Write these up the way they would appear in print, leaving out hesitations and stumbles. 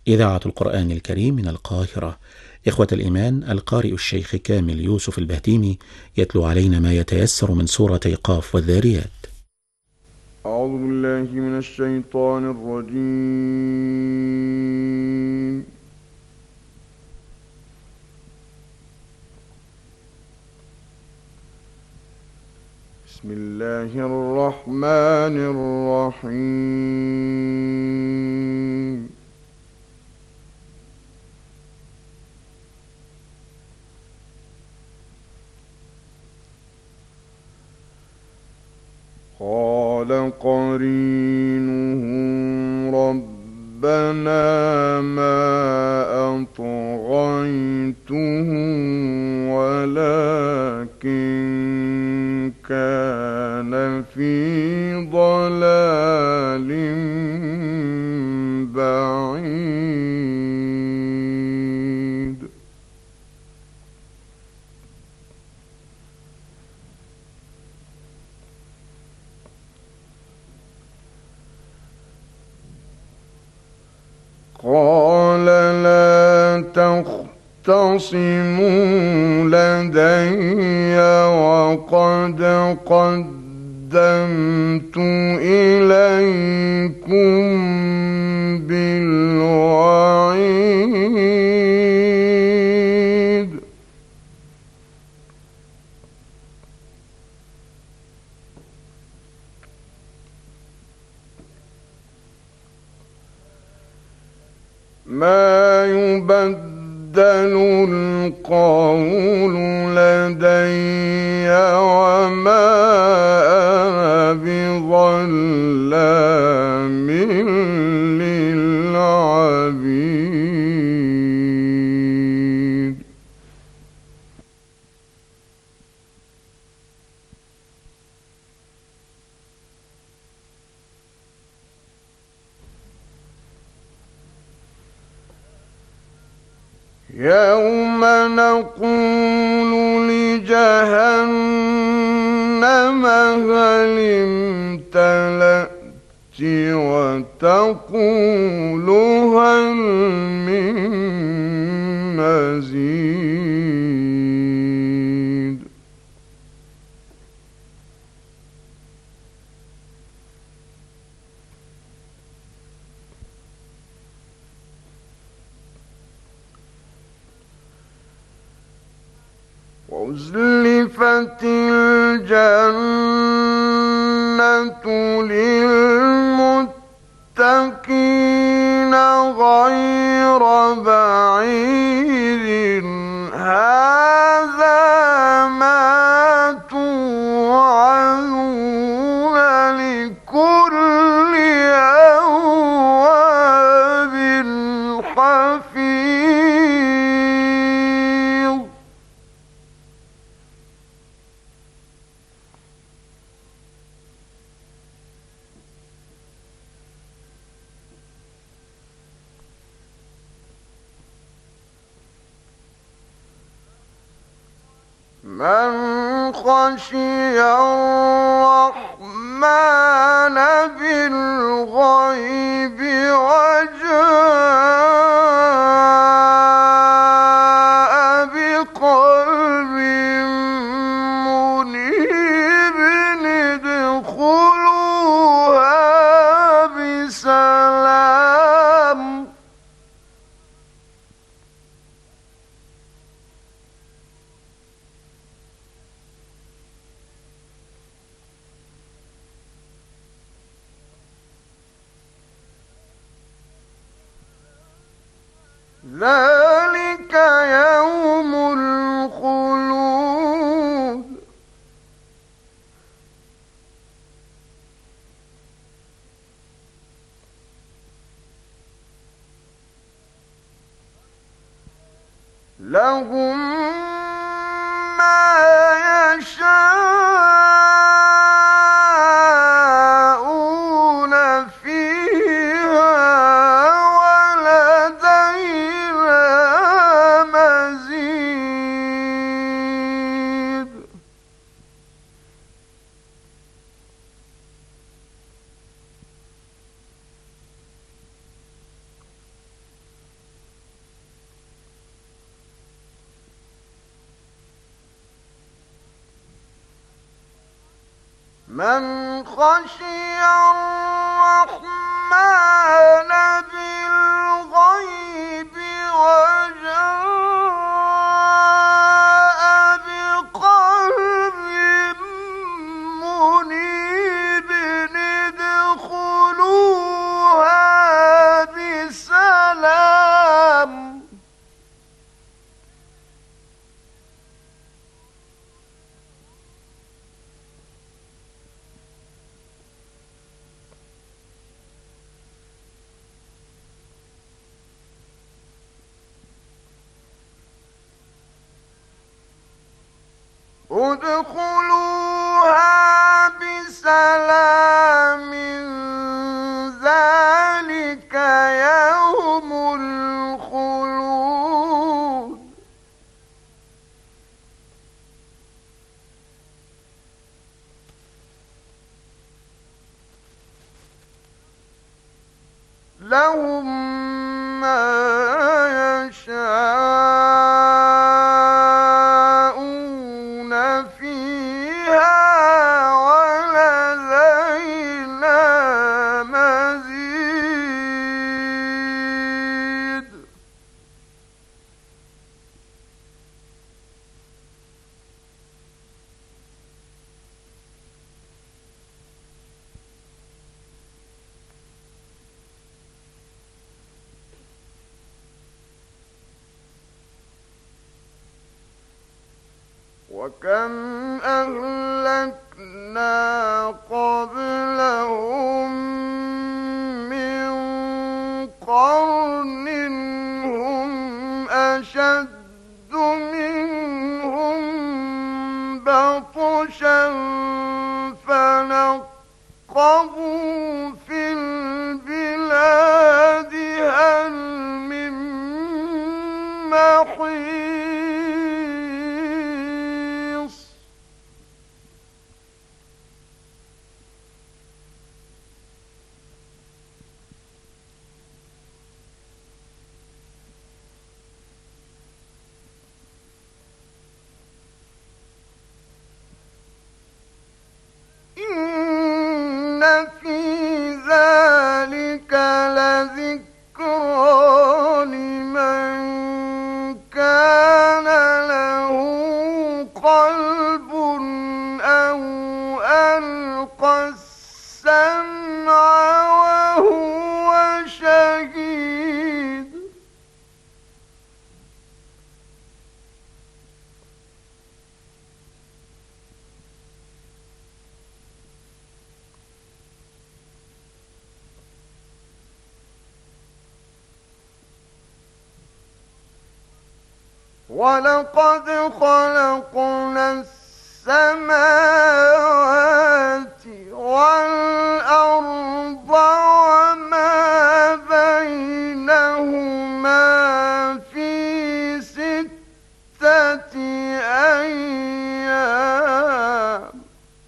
إذاعة القرآن الكريم من القاهرة. إخوة الإيمان، القارئ الشيخ كامل يوسف البهتيمي يتلو علينا ما يتيسر من سورة قاف والذاريات. أعوذ بالله من الشيطان الرجيم. بسم الله الرحمن الرحيم. قال قرينه ربنا ما أطغيته ولكن كان في ضلال بعيد. قال لا تختصموا لدي وقد قدمت إليكم بالوعيد. ما يبدل القول لدي وما أنا بظلام للعبيد. يوم نقول لجهنم هل امتلأت وتقول هل من مزيد. وأزلفت الجنة للمتقين غير بعيد. هذا ما توعدون لكل أواب حفيظ. من خشي الرحمن بالغيب وجاء بقلب منيب ادخلوها بسلام. ذلك يوم الخلود. لهم ما يشاءون فيها ولدينا مزيد. من خشي الرحمن بالغيب وجاء بقلب منيب ادخلوها بسلام ادخلوها بسلام ذلك يوم الخلود لهم ما يشاءون فيها ولدينا مزيد وكم أهلكنا قبلهم من قرن هم أشد منهم بطشا فنقبوا في البلاد هل من محيص إن في ذلك لذكرى لمن كان له قلب أو ألقى السمع وهو شهيد ولقد خلقنا السماوات والأرض وما بينهما في 6 أيام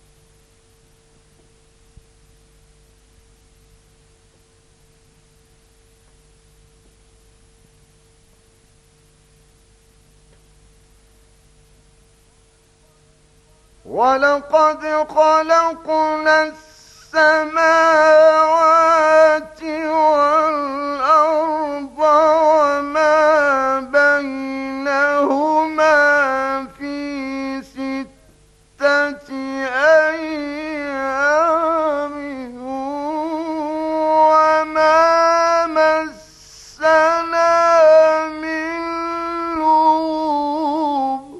ولقد خلقنا السماوات والأرض وما بينهما في 6 أيام وما مسنا من لغوب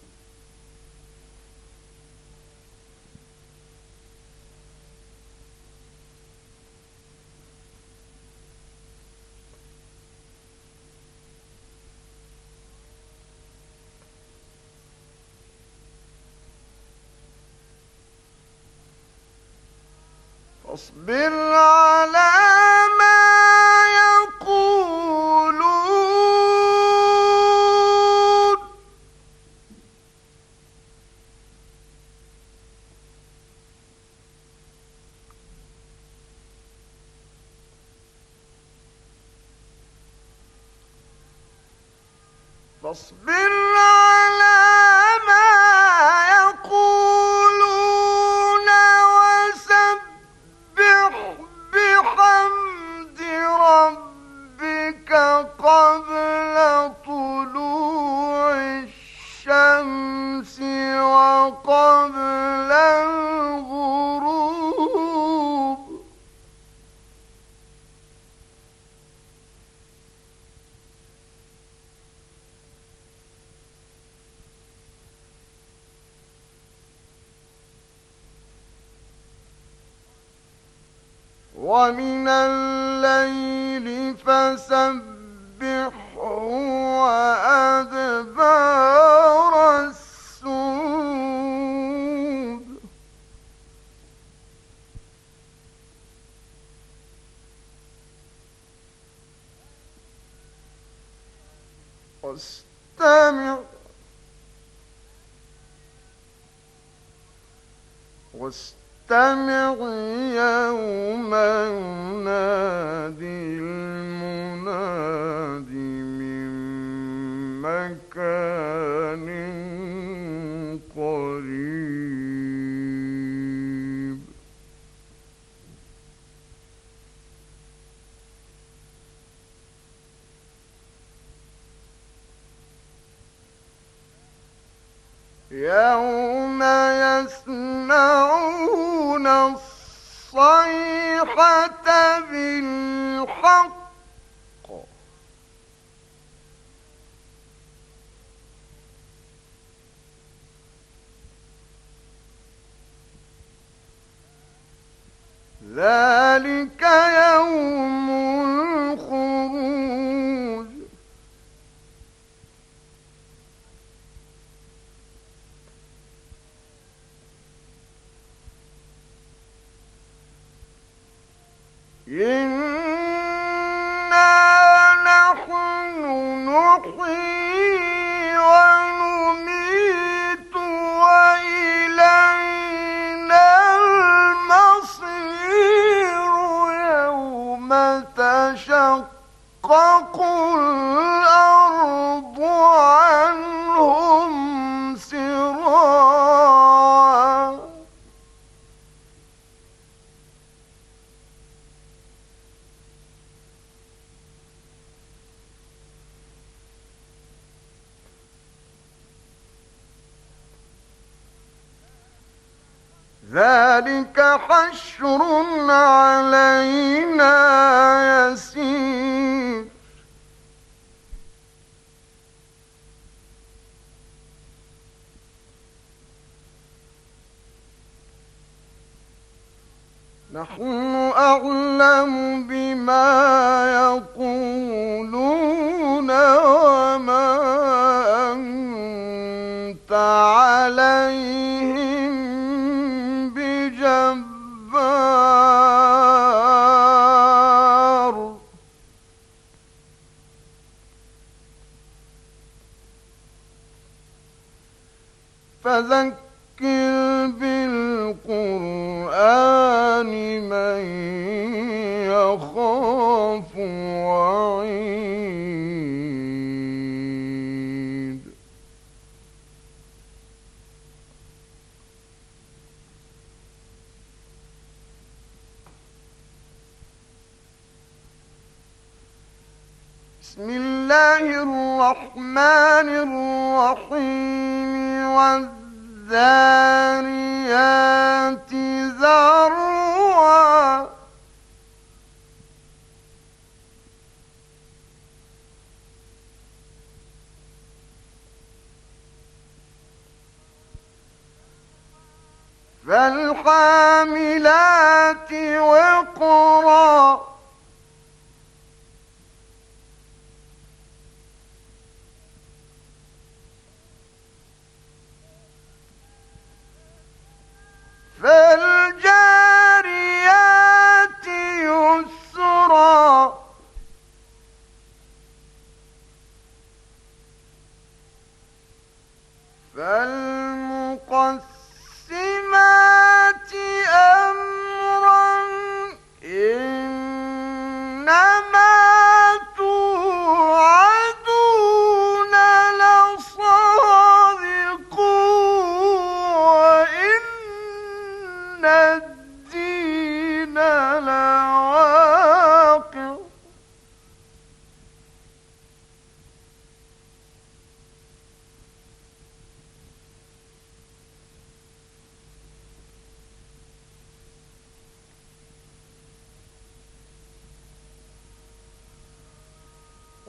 فاصبر على ما يقولون فاصبر على ما يقولون قبل طلوع الشمس وقبل الغروب ومن الليل فسبحه وأدبار السجود واستمع يوم ينادي المناد من مكان قريب يوم يسمعون الصيحة بالحق ذلك يوم الخروج إنا نحن نحيي ونميت وإلينا المصير يوم تشقق الأرض عنهم سراعا ذلك حشر علينا يسير نحن أعلم بما يقولون وما أنت عليهم بجبار فذكر بالقرآن من يخاف وعيد بسم الله الرحمن الرحيم والذاريات ذروا فالحاملات وقرا فالجاريات يسرا فالمقسمات أمرا إنما توعدون لصادق وإن الدين لواقع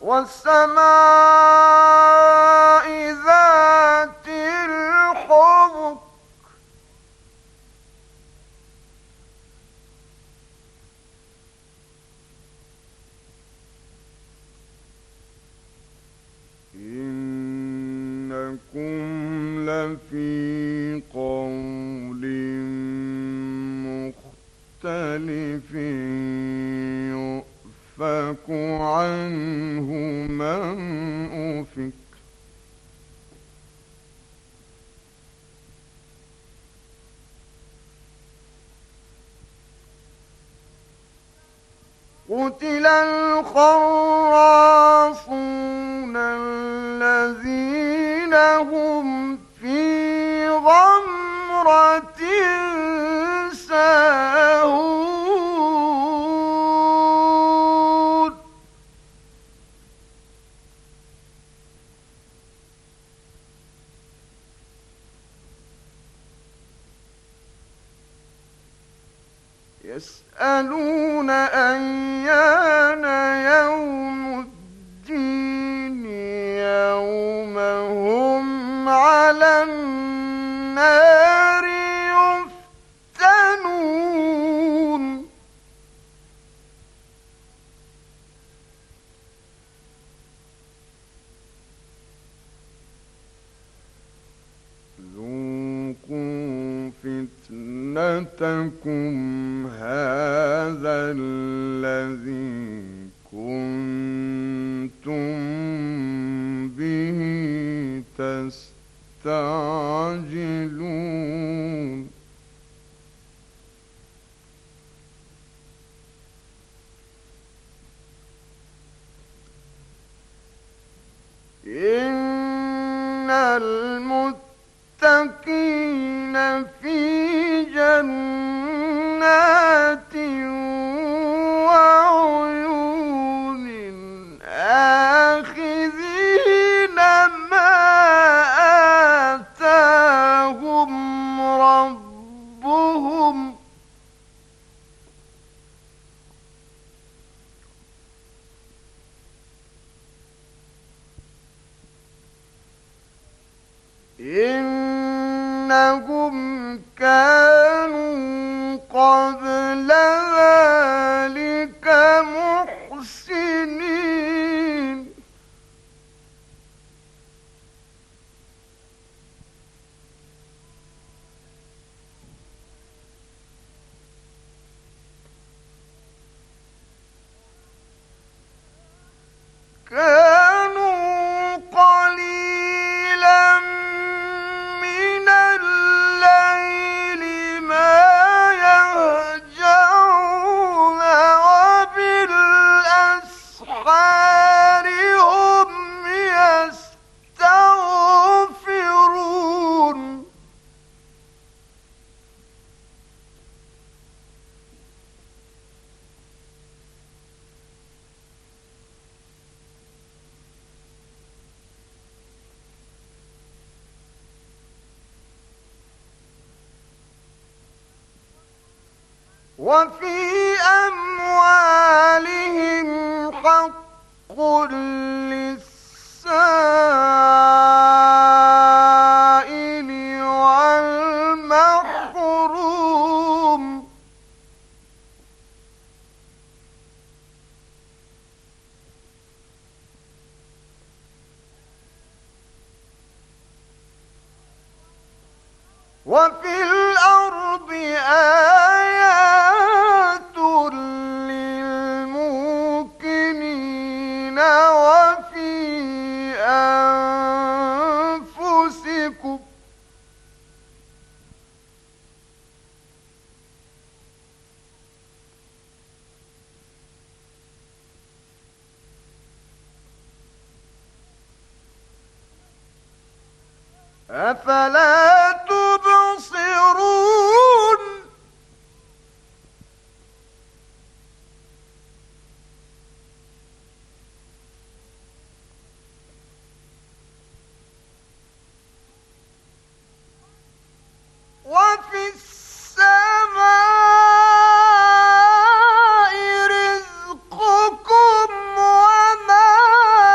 والسماء ذات الحبك إنكم لفي قول مختلف يؤفك عنه من أفك قتل الخراصون الذين هم في غمرة ساهون يسألون أيان يوم الدين يوم هم على النار يفتنون ذوقوا فتنتكم هذا الذي كنتم به تستعجلون إن المتقين في جنات وعيون آخذين ما آتاهم ربهم إنهم كانوا قبل ذلك محسنين كانوا قليلا من الليل ما يهجعون وبالأسحار هم يستغفرون وفي أموالهم حق للسائل والمحروم وفي الأرض آيات للموقنين وفي أنفسكم أفلا تبصرون وفي السماء رزقكم وما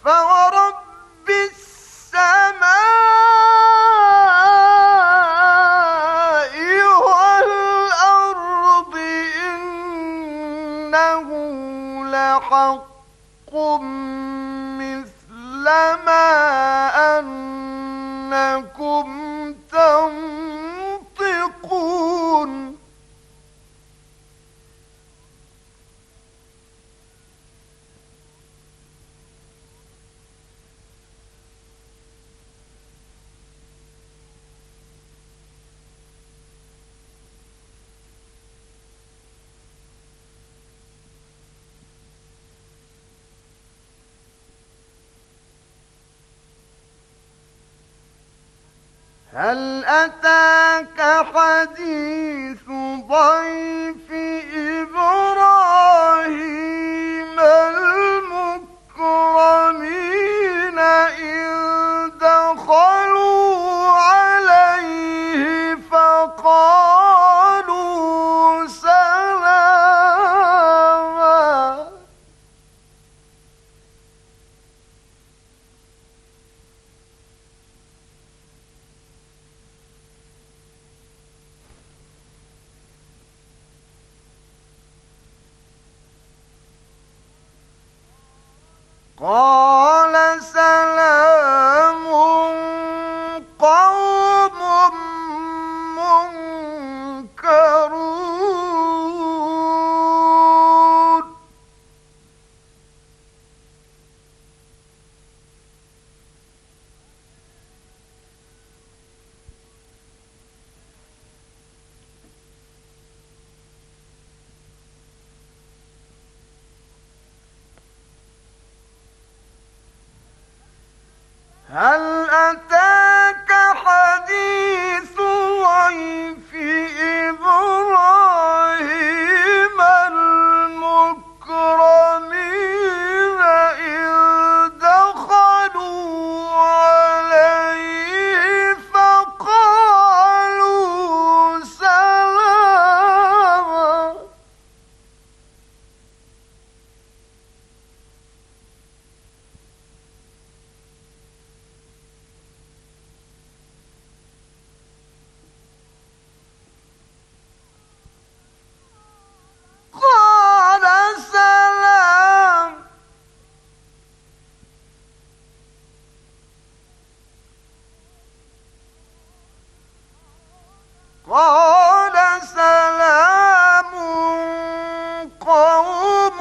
فورب السماء والأرض إنه لحق مثل ما أنكم تنطقون هل أتاك حديث ضيف إبراهيم المكرمين إذ دخلوا عليه فقالوا سلاما قال سلام قوم منكرون هل أتاك حديث ضيف إبراهيم المكرمين إذ دخلوا عليه فقالوا سلاما قال سلام قال سلام قوم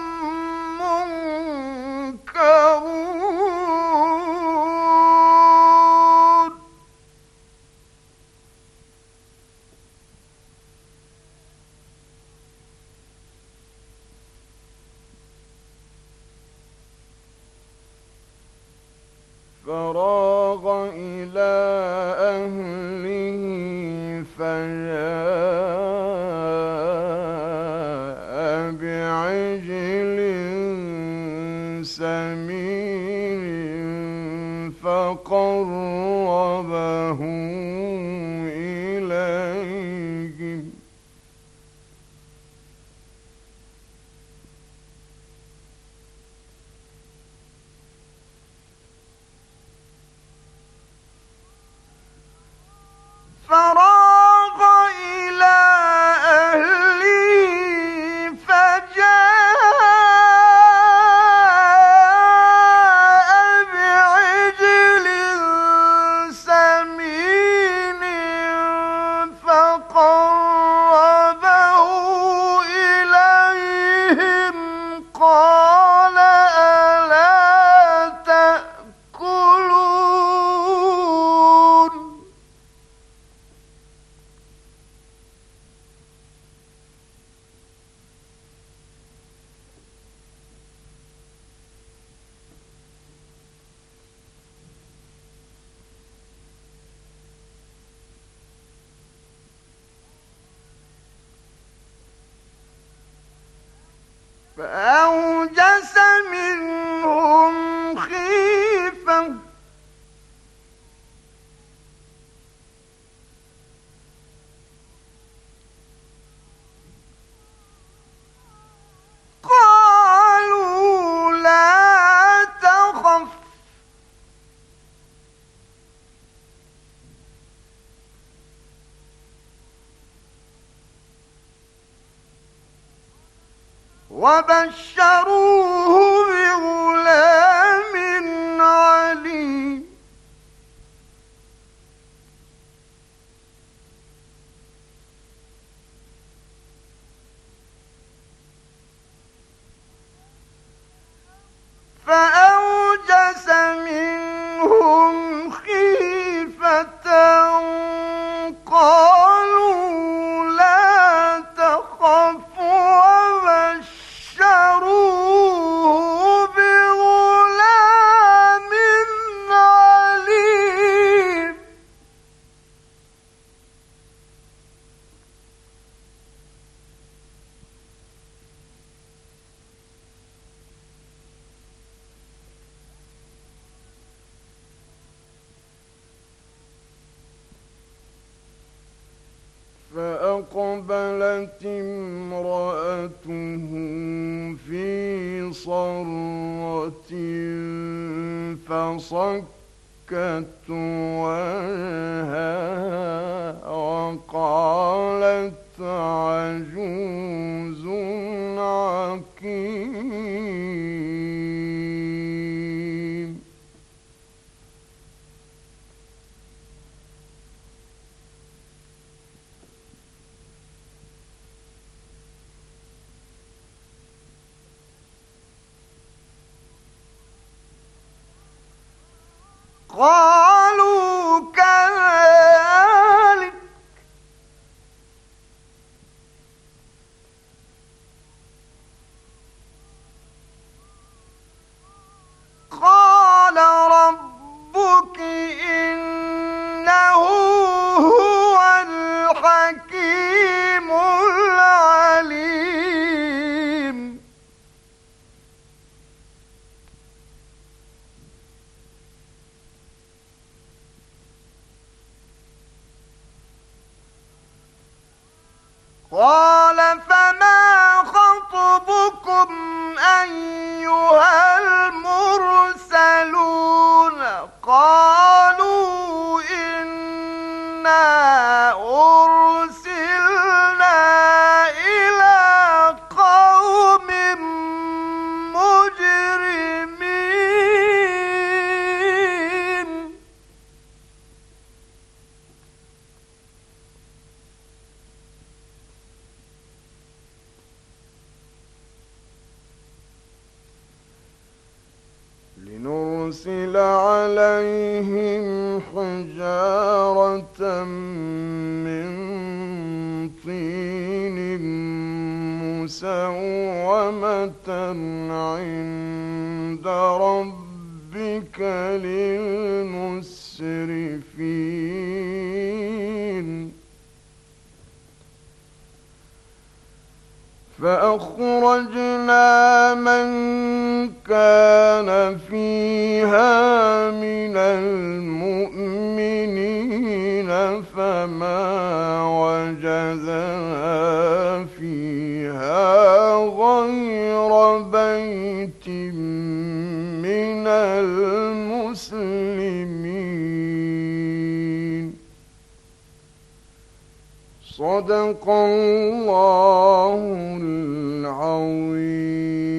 منكرون فراغ إلى أهله فجاء بعجل سمين فقربه إليهم فراغ إلى أهله فجاء بعجل سمين فقربه إليهم قال ألا تأكلون فأوجس منهم خيفة قالوا لا تخف وبشروه بغلام عليم فأوجس منهم خيفة قالوا لا تخف وبشروه بغلام عليم فأقبلت امرأته في صرة فصكت وجهها وقالت عجوز عقيم قالوا كذلك قال ربك إنه هو الحكيم العليم قال فما خطبكم أيها المرسلون قالوا إنا أرسلنا إلى قوم مجرمين لنرسل عليهم حجارة من طين مسومة عند ربك للمسرفين فأخرجنا من كان فيها من المؤمنين فما وجدنا فيها غير بيت من المسلمين صدق الله العظيم